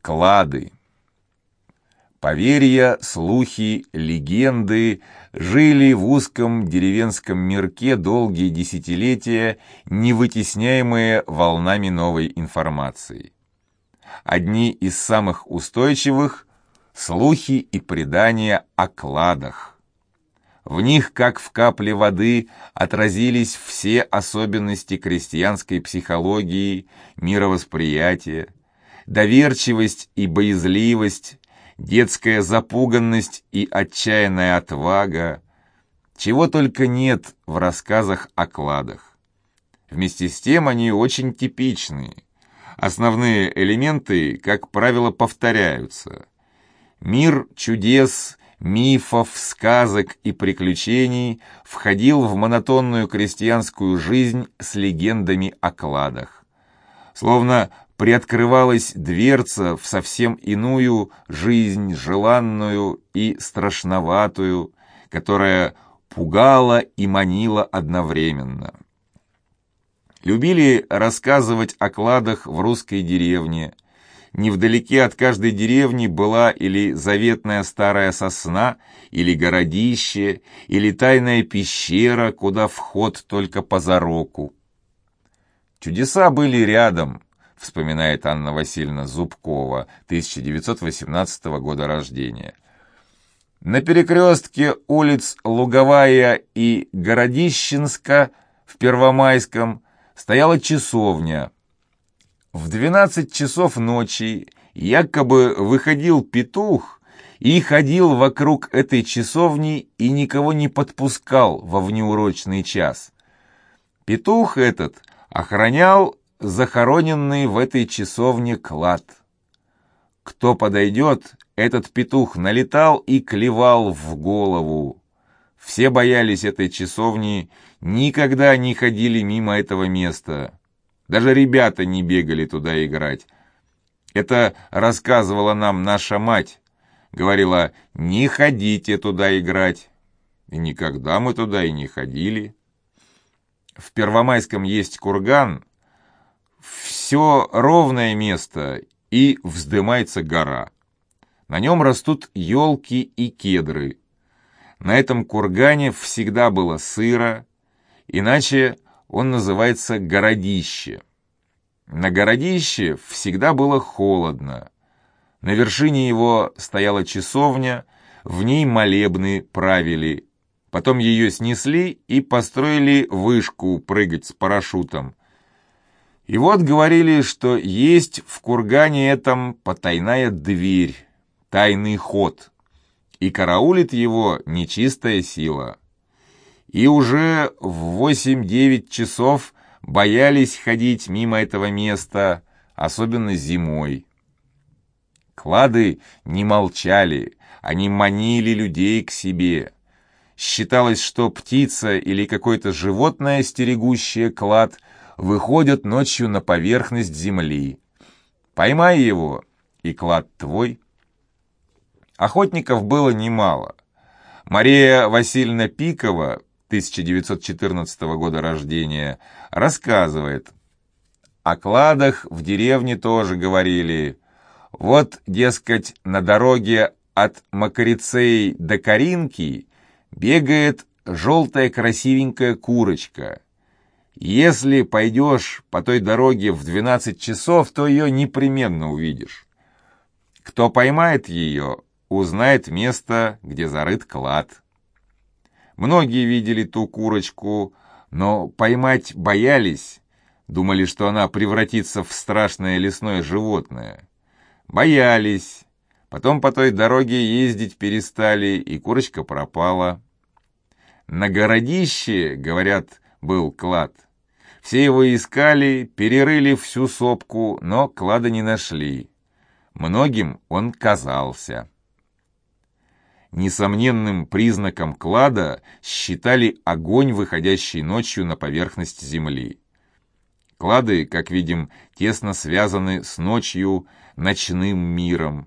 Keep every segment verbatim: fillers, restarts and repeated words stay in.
Клады. Поверья, слухи, легенды жили в узком деревенском мирке долгие десятилетия, не вытесняемые волнами новой информации. Одни из самых устойчивых – слухи и предания о кладах. В них, как в капле воды, отразились все особенности крестьянской психологии, мировосприятия, доверчивость и боязливость, детская запуганность и отчаянная отвага, чего только нет в рассказах о кладах. Вместе с тем они очень типичны. Основные элементы, как правило, повторяются. Мир чудес, мифов, сказок и приключений входил в монотонную крестьянскую жизнь с легендами о кладах. Словно приоткрывалась дверца в совсем иную жизнь, желанную и страшноватую, которая пугала и манила одновременно. Любили рассказывать о кладах в русской деревне. Невдалеке от каждой деревни была или заветная старая сосна, или городище, или тайная пещера, куда вход только по зароку. Чудеса были рядом, вспоминает Анна Васильевна Зубкова, тысяча девятьсот восемнадцатого года рождения. На перекрестке улиц Луговая и Городищенска в Первомайском стояла часовня. В двенадцать часов ночи якобы выходил петух и ходил вокруг этой часовни и никого не подпускал во внеурочный час. Петух этот охранял захороненный в этой часовне клад. Кто подойдет, этот петух налетал и клевал в голову. Все боялись этой часовни, никогда не ходили мимо этого места. Даже ребята не бегали туда играть. Это рассказывала нам наша мать. Говорила, не ходите туда играть. И никогда мы туда и не ходили. В Первомайском есть курган. Все ровное место, и вздымается гора. На нем растут елки и кедры. На этом кургане всегда было сыро, иначе он называется городище. На городище всегда было холодно. На вершине его стояла часовня, в ней молебны правили. Потом ее снесли и построили вышку прыгать с парашютом. И вот говорили, что есть в кургане этом потайная дверь, тайный ход, и караулит его нечистая сила. И уже в восемь-девять часов боялись ходить мимо этого места, особенно зимой. Клады не молчали, они манили людей к себе. Считалось, что птица или какое-то животное, стерегущее клад, выходят ночью на поверхность земли. Поймай его, и клад твой. Охотников было немало. Мария Васильевна Пикова, тысяча девятьсот четырнадцатого года рождения, рассказывает. О кладах в деревне тоже говорили. Вот, дескать, на дороге от Макарицей до Каринки бегает желтая красивенькая курочка. Если пойдешь по той дороге в двенадцать часов, то ее непременно увидишь. Кто поймает ее, узнает место, где зарыт клад. Многие видели ту курочку, но поймать боялись, думали, что она превратится в страшное лесное животное. Боялись. Потом по той дороге ездить перестали, и курочка пропала. На городище, говорят, был клад. Все его искали, перерыли всю сопку, но клада не нашли. Многим он казался. Несомненным признаком клада считали огонь, выходящий ночью на поверхность земли. Клады, как видим, тесно связаны с ночью, ночным миром.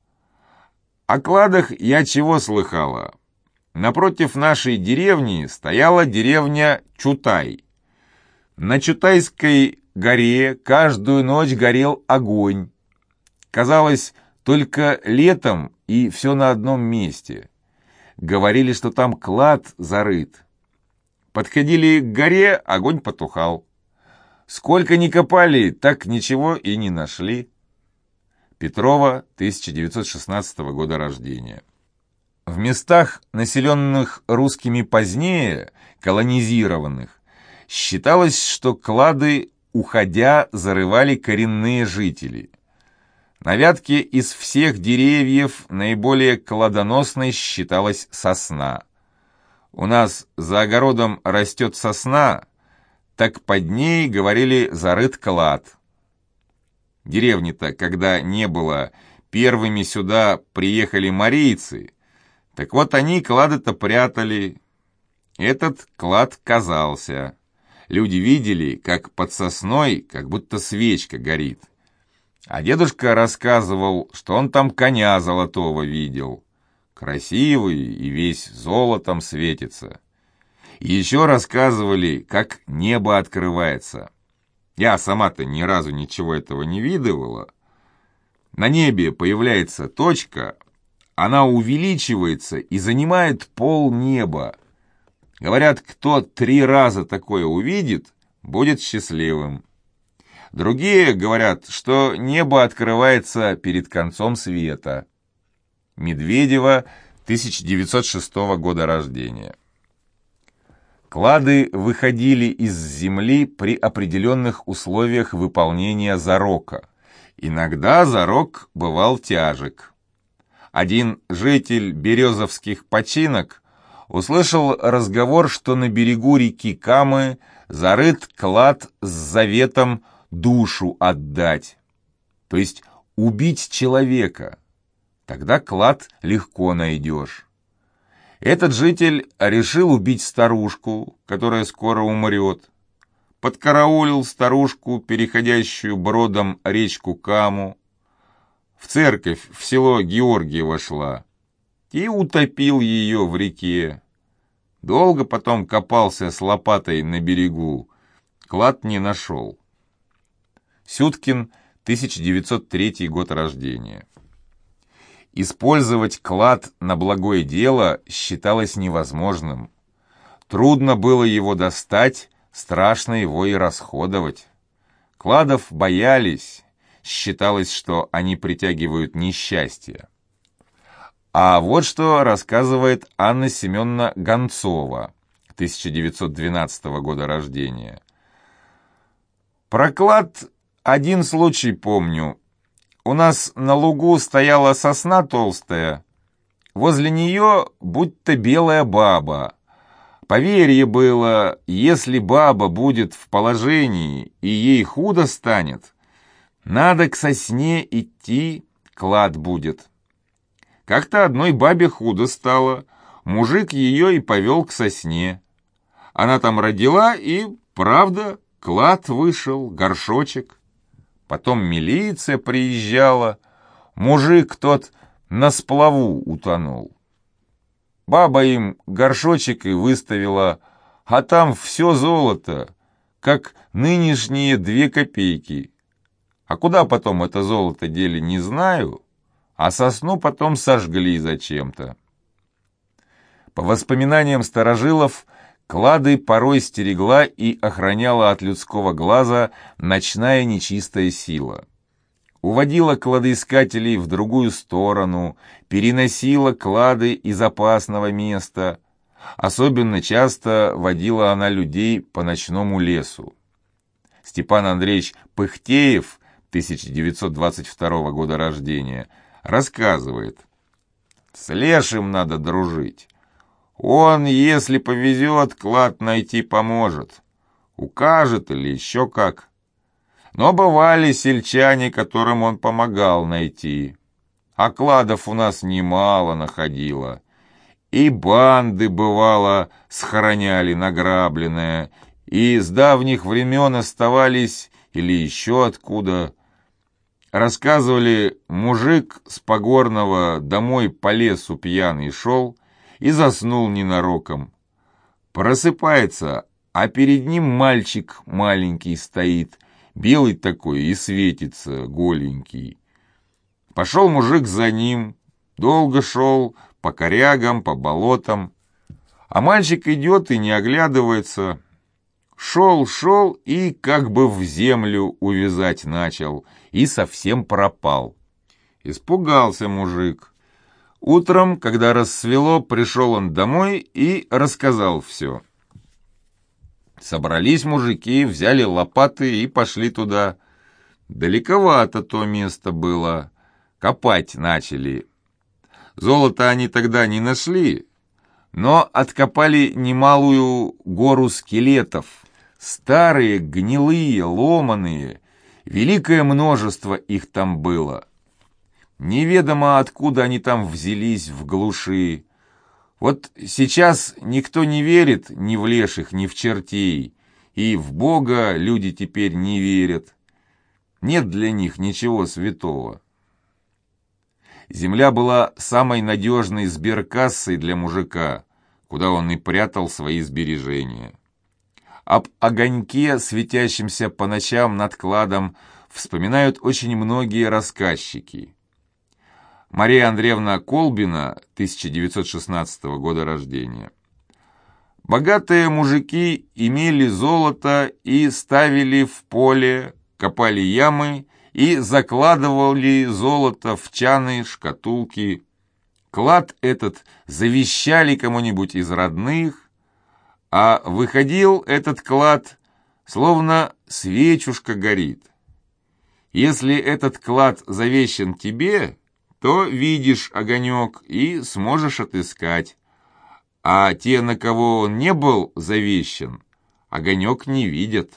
О кладах я чего слыхала? Напротив нашей деревни стояла деревня Чутай. На Чутайской горе каждую ночь горел огонь. казалось, только летом и все на одном месте. Говорили, что там клад зарыт. Подходили к горе, огонь потухал. Сколько ни копали, так ничего и не нашли. Петрова, тысяча девятьсот шестнадцатого года рождения. В местах, населенных русскими позднее, колонизированных, считалось, что клады, уходя, зарывали коренные жители. На Вятке из всех деревьев наиболее кладоносной считалась сосна. У нас за огородом растет сосна, так под ней, говорили, зарыт клад. Деревни-то, когда не было, первыми сюда приехали марийцы, так вот они клады-то прятали. Этот клад казался. Люди видели, как под сосной, как будто свечка горит. А дедушка рассказывал, что он там коня золотого видел. Красивый и весь золотом светится. И еще рассказывали, как небо открывается. Я сама-то ни разу ничего этого не видывала. На небе появляется точка, она увеличивается и занимает полнеба. Говорят, кто три раза такое увидит, будет счастливым. Другие говорят, что небо открывается перед концом света. Медведева, тысяча девятьсот шестого года рождения. Клады выходили из земли при определенных условиях выполнения зарока. Иногда зарок бывал тяжек. Один житель Березовских починок услышал разговор, что на берегу реки Камы зарыт клад с заветом душу отдать, то есть убить человека. Тогда клад легко найдешь. Этот житель решил убить старушку, которая скоро умрет. Подкараулил старушку, переходящую бродом речку Каму. В церковь в село Георгиево шла и утопил ее в реке. Долго потом копался с лопатой на берегу. Клад не нашел. Сюткин, тысяча девятьсот третий год рождения. Использовать клад на благое дело считалось невозможным. Трудно было его достать, страшно его и расходовать. Кладов боялись, считалось, что они притягивают несчастье. А вот что рассказывает Анна Семеновна Гонцова, тысяча девятьсот двенадцатого года рождения. Про клад один случай помню. У нас на лугу стояла сосна толстая. Возле нее будто белая баба. Поверье было, если баба будет в положении и ей худо станет, надо к сосне идти, клад будет. Как-то одной бабе худо стало, мужик ее и повел к сосне. Она там родила, и, правда, клад вышел, горшочек. Потом милиция приезжала, мужик тот на сплаву утонул. Баба им горшочек и выставила, а там все золото, как нынешние две копейки. А куда потом это золото дели, не знаю, а сосну потом сожгли зачем-то. По воспоминаниям старожилов, клады порой стерегла и охраняла от людского глаза ночная нечистая сила. Уводила кладоискателей в другую сторону, переносила клады из опасного места. Особенно часто водила она людей по ночному лесу. Степан Андреевич Пыхтеев, тысяча девятьсот двадцать второго года рождения, рассказывает: «С лешим надо дружить. Он, если повезет, клад найти поможет. Укажет или еще как. Но бывали сельчане, которым он помогал найти. А кладов у нас немало находило. И банды, бывало, схороняли награбленное, и с давних времен оставались или еще откуда. Рассказывали, мужик с Погорного домой по лесу пьяный шел и заснул ненароком. Просыпается, а перед ним мальчик маленький стоит, белый такой и светится, голенький. Пошел мужик за ним, долго шел, по корягам, по болотам. А мальчик идет и не оглядывается. Шел, шел и как бы в землю увязать начал, и совсем пропал. Испугался мужик. Утром, когда рассвело, пришел он домой и рассказал все. Собрались мужики, взяли лопаты и пошли туда. Далековато то место было. Копать начали. Золото они тогда не нашли, но откопали немалую гору скелетов. Старые, гнилые, ломаные. Великое множество их там было. Неведомо, откуда они там взялись в глуши. Вот сейчас никто не верит ни в леших, ни в чертей, и в Бога люди теперь не верят. Нет для них ничего святого. Земля была самой надежной сберкассой для мужика, куда он и прятал свои сбережения. Об огоньке, светящемся по ночам над кладом, вспоминают очень многие рассказчики. Мария Андреевна Колбина, тысяча девятьсот шестнадцатого года рождения. Богатые мужики имели золото и ставили в поле, копали ямы и закладывали золото в чаны, шкатулки. Клад этот завещали кому-нибудь из родных, а выходил этот клад, словно свечушка горит. Если этот клад завещан тебе, то видишь огонек и сможешь отыскать, а те, на кого он не был завещан, огонек не видят.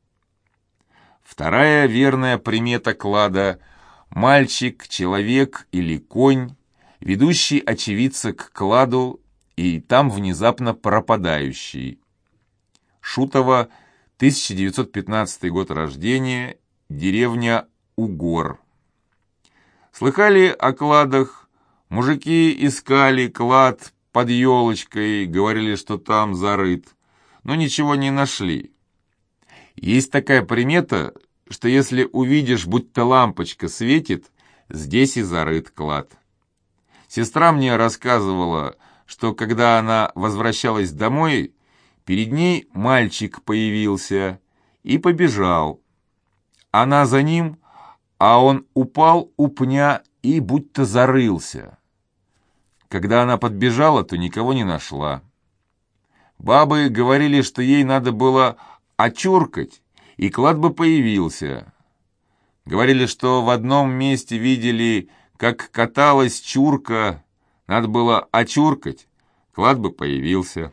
Вторая верная примета клада – мальчик, человек или конь, ведущий очевидца к кладу и там внезапно пропадающий. Шутова, тысяча девятьсот пятнадцатый год рождения, деревня Угор. Слыхали о кладах? Мужики искали клад под елочкой, говорили, что там зарыт, но ничего не нашли. Есть такая примета, что если увидишь, будто лампочка светит, здесь и зарыт клад. Сестра мне рассказывала, что когда она возвращалась домой, перед ней мальчик появился и побежал. Она за ним, а он упал у пня и будто зарылся. Когда она подбежала, то никого не нашла. Бабы говорили, что ей надо было очуркать, и клад бы появился. Говорили, что в одном месте видели, как каталась чурка, надо было очуркать, клад бы появился.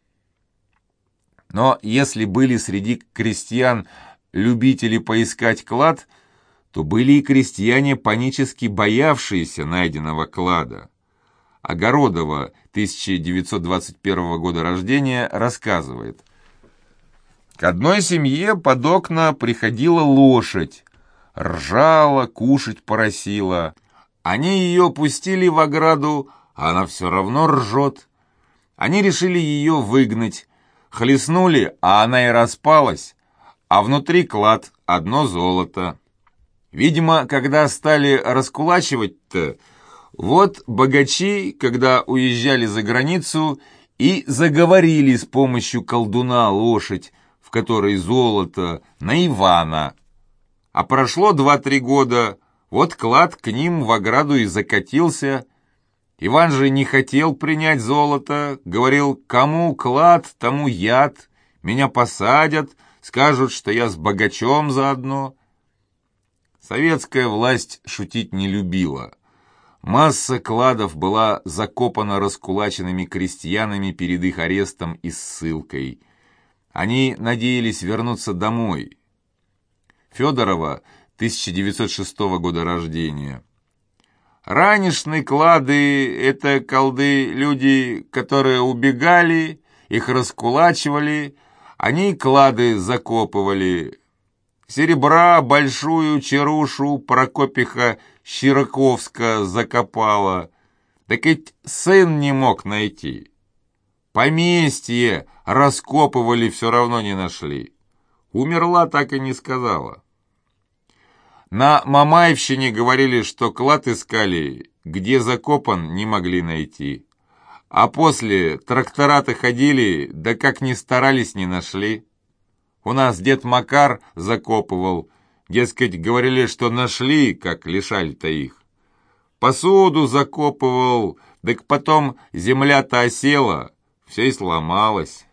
Но если были среди крестьян любители поискать клад, то были и крестьяне, панически боявшиеся найденного клада. Огородова, тысяча девятьсот двадцать первого года рождения, рассказывает. К одной семье под окна приходила лошадь, ржала, кушать просила. Они ее пустили в ограду, а она все равно ржет. Они решили ее выгнать, хлестнули, а она и распалась, а внутри клад одно золото. Видимо, когда стали раскулачивать-то, вот богачи, когда уезжали за границу, и заговорили с помощью колдуна лошадь, в которой золото, на Ивана. А прошло два-три года, вот клад к ним в ограду и закатился. Иван же не хотел принять золото, говорил, кому клад, тому яд, меня посадят, скажут, что я с богачом заодно. Советская власть шутить не любила. Масса кладов была закопана раскулаченными крестьянами перед их арестом и ссылкой. Они надеялись вернуться домой. Федорова, тысяча девятьсот шестого года рождения. Ранешные клады — это колды люди, которые убегали, их раскулачивали, они клады закопывали. Серебра большую черушу Прокопиха Щироковска закопала, так ведь сын не мог найти. Поместье раскопывали, все равно не нашли. Умерла, так и не сказала. На Мамаевщине говорили, что клад искали, где закопан, не могли найти. А после трактора-то ходили, да как ни старались, не нашли. У нас дед Макар закопывал, дескать, говорили, что нашли, как лишали-то их. Посуду закопывал, так потом земля-то осела, все и сломалось.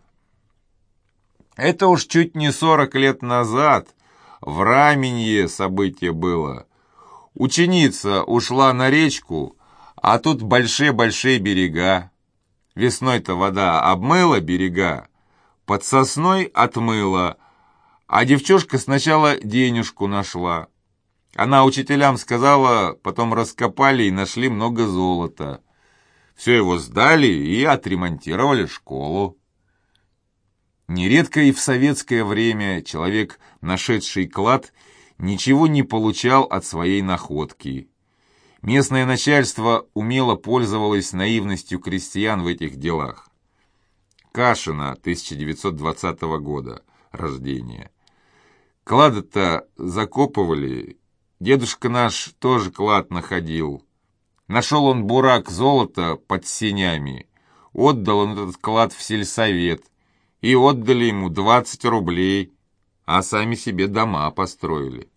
Это уж чуть не сорок лет назад, в Раменье событие было. Ученица ушла на речку, а тут большие-большие берега. Весной-то вода обмыла берега, под сосной отмыла, а девчушка сначала денежку нашла. Она учителям сказала, потом раскопали и нашли много золота. Все его сдали и отремонтировали школу. Нередко и в советское время человек, нашедший клад, ничего не получал от своей находки. Местное начальство умело пользовалось наивностью крестьян в этих делах. Кашина, тысяча девятьсот двадцатого года рождения. Клады-то закопывали. Дедушка наш тоже клад находил. Нашел он бурак золота под сенями. Отдал он этот клад в сельсовет. И отдали ему двадцать рублей, а сами себе дома построили.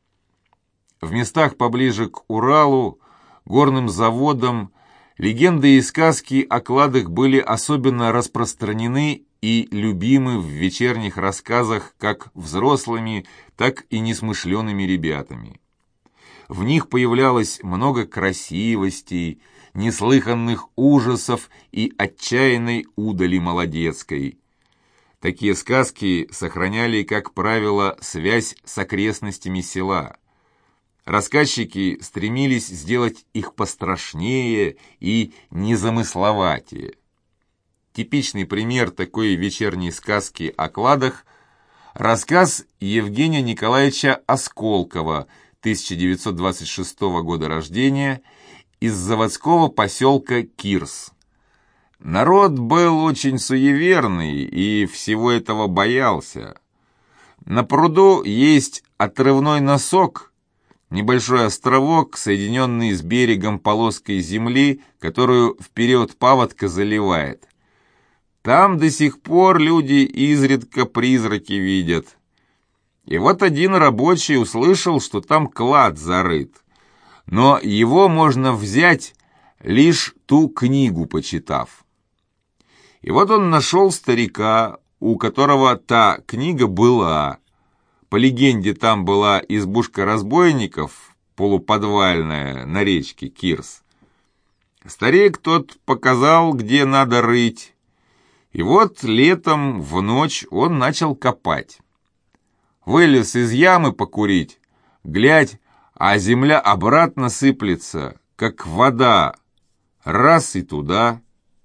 В местах поближе к Уралу, горным заводам, легенды и сказки о кладах были особенно распространены и любимы в вечерних рассказах как взрослыми, так и несмышленными ребятами. В них появлялось много красивостей, неслыханных ужасов и отчаянной удали молодецкой. Такие сказки сохраняли, как правило, связь с окрестностями села. Рассказчики стремились сделать их пострашнее и незамысловатее. Типичный пример такой вечерней сказки о кладах – рассказ Евгения Николаевича Осколкова, тысяча девятьсот двадцать шестого года рождения, из заводского поселка Кирс. Народ был очень суеверный и всего этого боялся. На пруду есть отрывной носок, небольшой островок, соединенный с берегом полоской земли, которую в период паводка заливает. Там до сих пор люди изредка призраки видят. И вот один рабочий услышал, что там клад зарыт, но его можно взять, лишь ту книгу почитав. И вот он нашел старика, у которого та книга была. По легенде, там была избушка разбойников, полуподвальная, на речке Кирс. Старик тот показал, где надо рыть. И вот летом в ночь он начал копать. Вылез из ямы покурить, глядь, а земля обратно сыплется, как вода, раз и туда.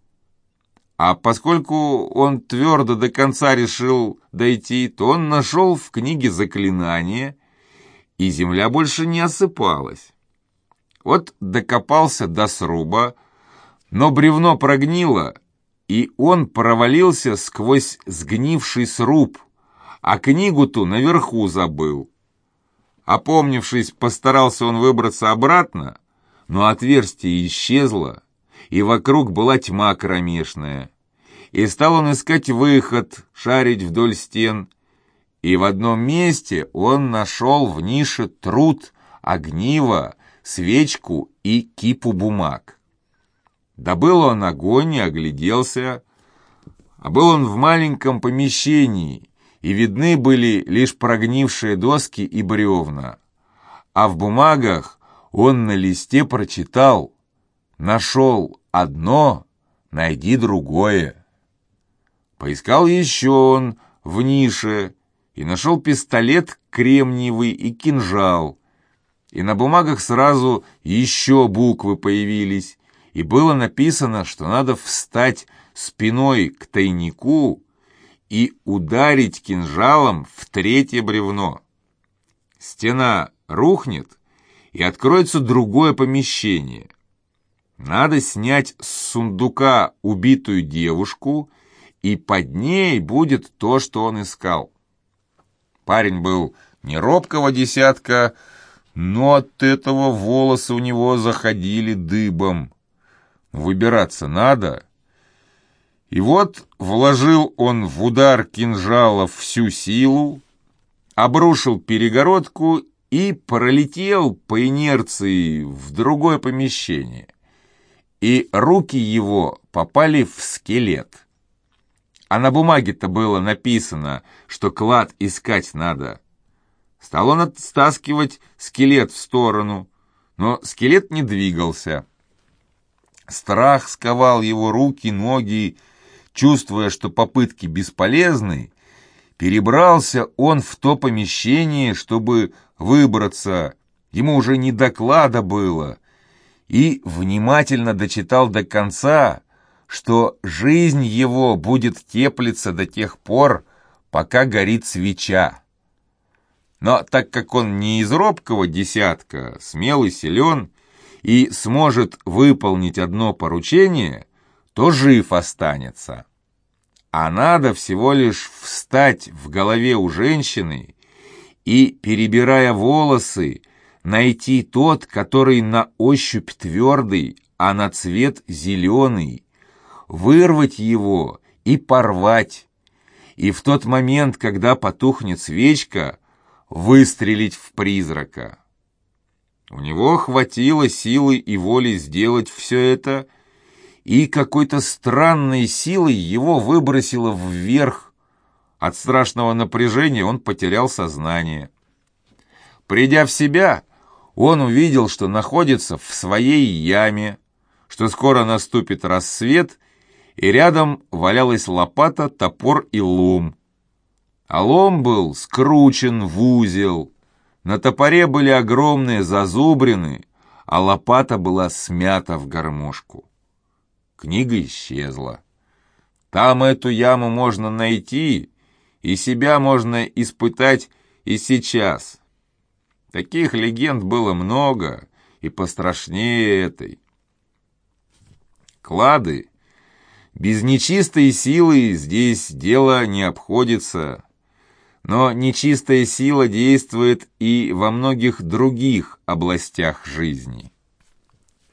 А поскольку он твердо до конца решил дойти, то он нашел в книге заклинание, и земля больше не осыпалась. Вот докопался до сруба, но бревно прогнило, и он провалился сквозь сгнивший сруб, а книгу ту наверху забыл. Опомнившись, постарался он выбраться обратно, но отверстие исчезло, и вокруг была тьма кромешная. И стал он искать выход, шарить вдоль стен, и в одном месте он нашел в нише труд, огниво, свечку и кипу бумаг. Добыл он огонь и огляделся, а был он в маленьком помещении, и видны были лишь прогнившие доски и бревна. А в бумагах он на листе прочитал: «Нашел одно, найди другое». Поискал еще он в нише и нашел пистолет кремниевый и кинжал. И на бумагах сразу еще буквы появились, и было написано, что надо встать спиной к тайнику и ударить кинжалом в третье бревно. Стена рухнет, и откроется другое помещение. Надо снять с сундука убитую девушку, и под ней будет то, что он искал. Парень был не робкого десятка, но от этого волосы у него заходили дыбом. Выбираться надо. И вот вложил он в удар кинжала всю силу, обрушил перегородку и пролетел по инерции в другое помещение. И руки его попали в скелет. А на бумаге-то было написано, что клад искать надо. Стал он оттаскивать скелет в сторону, но скелет не двигался. Страх сковал его руки, ноги. Чувствуя, что попытки бесполезны, перебрался он в то помещение, чтобы выбраться. Ему уже не до клада было. И внимательно дочитал до конца, что жизнь его будет теплиться до тех пор, пока горит свеча. Но так как он не из робкого десятка, смел и силен, и сможет выполнить одно поручение, то жив останется. А надо всего лишь встать в голове у женщины и, перебирая волосы, найти тот, который на ощупь твердый, а на цвет зеленый, вырвать его и порвать, и в тот момент, когда потухнет свечка, выстрелить в призрака. У него хватило силы и воли сделать все это, и какой-то странной силой его выбросило вверх. От страшного напряжения он потерял сознание. Придя в себя, он увидел, что находится в своей яме, что скоро наступит рассвет, и рядом валялась лопата, топор и лом. А лом был скручен в узел, на топоре были огромные зазубрины, а лопата была смята в гармошку. Книга исчезла. Там эту яму можно найти, и себя можно испытать и сейчас. Таких легенд было много, и пострашнее этой. Клады. Без нечистой силы здесь дело не обходится, но нечистая сила действует и во многих других областях жизни.